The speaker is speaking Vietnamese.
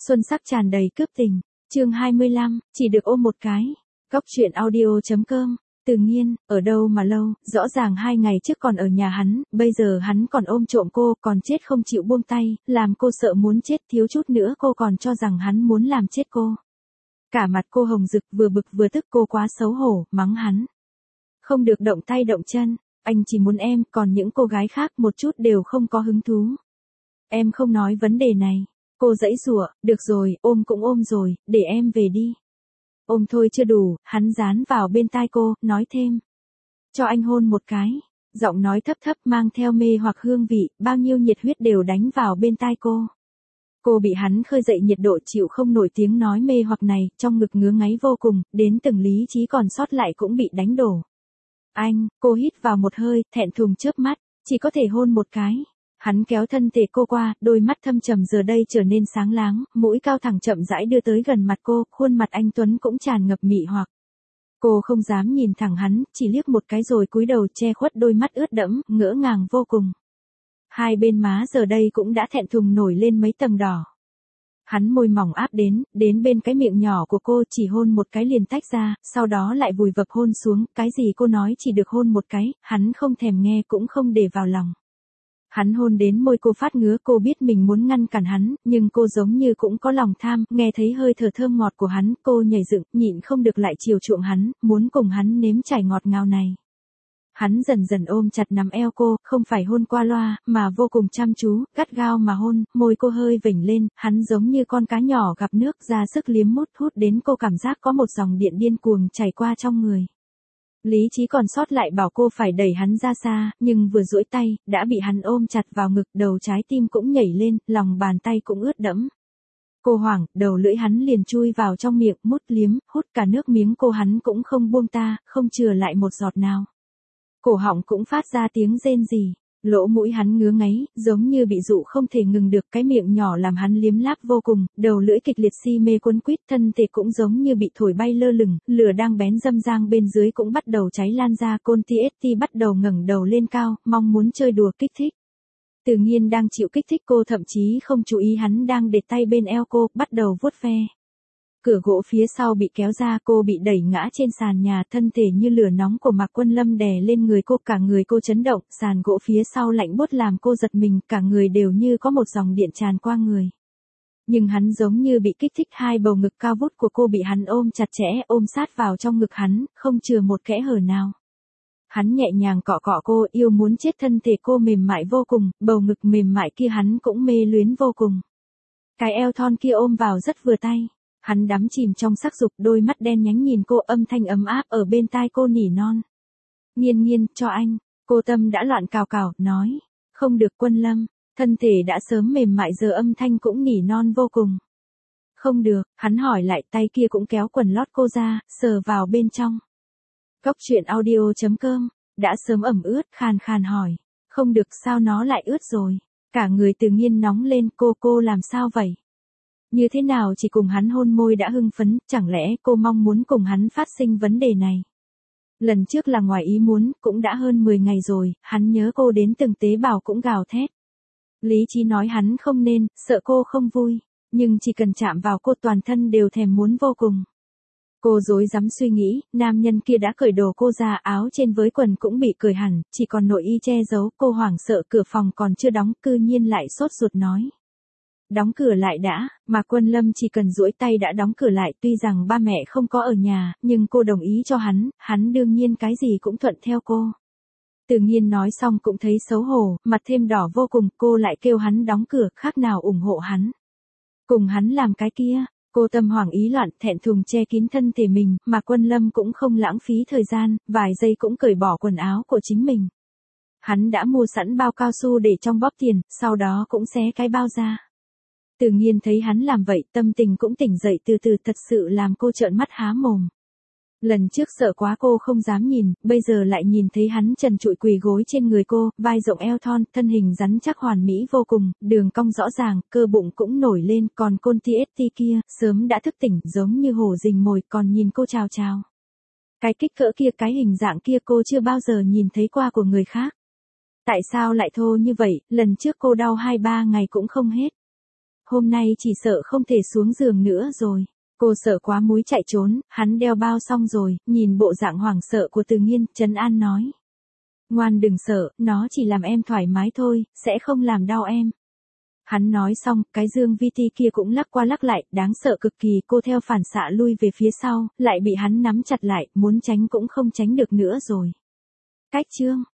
Xuân sắc tràn đầy cướp tình. Chương 25, chỉ được ôm một cái. Góc truyện audio.com. Từ Nghiên, ở đâu mà lâu, rõ ràng 2 ngày trước còn ở nhà hắn, bây giờ hắn còn ôm trộm cô, còn chết không chịu buông tay, làm cô sợ muốn chết, thiếu chút nữa cô còn cho rằng hắn muốn làm chết cô. Cả mặt cô hồng rực, vừa bực vừa tức, cô quá xấu hổ, mắng hắn. Không được động tay động chân, anh chỉ muốn em, còn những cô gái khác một chút đều không có hứng thú. Em không nói vấn đề này. Cô giãy giụa, được rồi, ôm cũng ôm rồi, để em về đi. Ôm thôi chưa đủ, hắn dán vào bên tai cô, nói thêm. Cho anh hôn một cái. Giọng nói thấp thấp mang theo mê hoặc hương vị, bao nhiêu nhiệt huyết đều đánh vào bên tai cô. Cô bị hắn khơi dậy nhiệt độ chịu không nổi tiếng nói mê hoặc này, trong ngực ngứa ngáy vô cùng, đến từng lý trí còn sót lại cũng bị đánh đổ. Anh, cô hít vào một hơi, thẹn thùng chớp mắt, chỉ có thể hôn một cái. Hắn kéo thân thể cô qua, đôi mắt thâm trầm giờ đây trở nên sáng láng, mũi cao thẳng chậm rãi đưa tới gần mặt cô, khuôn mặt anh Tuấn cũng tràn ngập mị hoặc. Cô không dám nhìn thẳng hắn, chỉ liếc một cái rồi cúi đầu che khuất đôi mắt ướt đẫm, ngỡ ngàng vô cùng. Hai bên má giờ đây cũng đã thẹn thùng nổi lên mấy tầng đỏ. Hắn môi mỏng áp đến bên cái miệng nhỏ của cô chỉ hôn một cái liền tách ra, sau đó lại vùi vập hôn xuống, cái gì cô nói chỉ được hôn một cái, hắn không thèm nghe cũng không để vào lòng. Hắn hôn đến môi cô phát ngứa, cô biết mình muốn ngăn cản hắn, nhưng cô giống như cũng có lòng tham, nghe thấy hơi thở thơm ngọt của hắn, cô nhảy dựng, nhịn không được lại chiều chuộng hắn, muốn cùng hắn nếm trải ngọt ngào này. Hắn dần dần ôm chặt nắm eo cô, không phải hôn qua loa, mà vô cùng chăm chú, gắt gao mà hôn, môi cô hơi vểnh lên, hắn giống như con cá nhỏ gặp nước ra sức liếm mút hút đến cô cảm giác có một dòng điện điên cuồng chảy qua trong người. Lý trí còn sót lại bảo cô phải đẩy hắn ra xa, nhưng vừa duỗi tay, đã bị hắn ôm chặt vào ngực, đầu trái tim cũng nhảy lên, lòng bàn tay cũng ướt đẫm. Cô hoảng, đầu lưỡi hắn liền chui vào trong miệng, mút liếm, hút cả nước miếng cô, hắn cũng không buông ta, không chừa lại một giọt nào. Cổ họng cũng phát ra tiếng rên rỉ, lỗ mũi hắn ngứa ngáy, giống như bị dụ không thể ngừng được, cái miệng nhỏ làm hắn liếm láp vô cùng, đầu lưỡi kịch liệt si mê quấn quýt, thân thể cũng giống như bị thổi bay lơ lửng, lửa đang bén râm rang bên dưới cũng bắt đầu cháy lan ra, Côn TST bắt đầu ngẩng đầu lên cao, mong muốn chơi đùa kích thích. Từ Nghiên đang chịu kích thích, cô thậm chí không chú ý hắn đang để tay bên eo cô, bắt đầu vuốt ve. Cửa gỗ phía sau bị kéo ra, cô bị đẩy ngã trên sàn nhà, thân thể như lửa nóng của Mạc Quân Lâm đè lên người cô, cả người cô chấn động, sàn gỗ phía sau lạnh buốt làm cô giật mình, cả người đều như có một dòng điện tràn qua người. Nhưng hắn giống như bị kích thích, hai bầu ngực cao vút của cô bị hắn ôm chặt chẽ, ôm sát vào trong ngực hắn, không chừa một kẽ hở nào. Hắn nhẹ nhàng cọ cọ cô, yêu muốn chết, thân thể cô mềm mại vô cùng, bầu ngực mềm mại kia hắn cũng mê luyến vô cùng. Cái eo thon kia ôm vào rất vừa tay. Hắn đắm chìm trong sắc dục, đôi mắt đen nhánh nhìn cô, âm thanh ấm áp ở bên tai cô nỉ non. Nghiên nghiên, cho anh. Cô tâm đã loạn cào cào, nói. Không được Quân Lâm. Thân thể đã sớm mềm mại giờ âm thanh cũng nỉ non vô cùng. Không được, hắn hỏi lại, tay kia cũng kéo quần lót cô ra, sờ vào bên trong. Góc truyện audio.com, đã sớm ẩm ướt, khàn khàn hỏi. Không được, sao nó lại ướt rồi? Cả người Từ Nghiên nóng lên, cô làm sao vậy? Như thế nào chỉ cùng hắn hôn môi đã hưng phấn, chẳng lẽ cô mong muốn cùng hắn phát sinh vấn đề này? Lần trước là ngoài ý muốn, cũng đã hơn 10 ngày rồi, hắn nhớ cô đến từng tế bào cũng gào thét. Lý trí nói hắn không nên, sợ cô không vui, nhưng chỉ cần chạm vào cô toàn thân đều thèm muốn vô cùng. Cô rối rắm suy nghĩ, nam nhân kia đã cởi đồ cô ra, áo trên với quần cũng bị cởi hẳn, chỉ còn nội y che giấu, cô hoảng sợ, cửa phòng còn chưa đóng, cư nhiên lại sốt ruột nói. Đóng cửa lại đã, mà Quân Lâm chỉ cần duỗi tay đã đóng cửa lại, tuy rằng ba mẹ không có ở nhà, nhưng cô đồng ý cho hắn đương nhiên cái gì cũng thuận theo cô. Từ Nghiên nói xong cũng thấy xấu hổ, mặt thêm đỏ vô cùng, cô lại kêu hắn đóng cửa, khác nào ủng hộ hắn. Cùng hắn làm cái kia, cô tâm hoảng ý loạn, thẹn thùng che kín thân thể mình, mà Quân Lâm cũng không lãng phí thời gian, vài giây cũng cởi bỏ quần áo của chính mình. Hắn đã mua sẵn bao cao su để trong bóp tiền, sau đó cũng xé cái bao ra. Từ Nghiên thấy hắn làm vậy, tâm tình cũng tỉnh dậy từ từ, thật sự làm cô trợn mắt há mồm. Lần trước sợ quá cô không dám nhìn, bây giờ lại nhìn thấy hắn trần trụi quỳ gối trên người cô, vai rộng eo thon, thân hình rắn chắc hoàn mỹ vô cùng, đường cong rõ ràng, cơ bụng cũng nổi lên, còn Côn TST kia, sớm đã thức tỉnh, giống như hổ rình mồi, còn nhìn cô chào chào. Cái kích cỡ kia, cái hình dạng kia cô chưa bao giờ nhìn thấy qua của người khác. Tại sao lại thô như vậy, lần trước cô đau 2-3 ngày cũng không hết. hôm nay chỉ sợ không thể xuống giường nữa rồi. Cô sợ quá múi chạy trốn, hắn đeo bao xong rồi, nhìn bộ dạng hoảng sợ của Từ Nghiên, trấn an nói. Ngoan đừng sợ, nó chỉ làm em thoải mái thôi, sẽ không làm đau em. Hắn nói xong, cái dương vi ti kia cũng lắc qua lắc lại, đáng sợ cực kỳ, cô theo phản xạ lui về phía sau, lại bị hắn nắm chặt lại, muốn tránh cũng không tránh được nữa rồi. Cách chương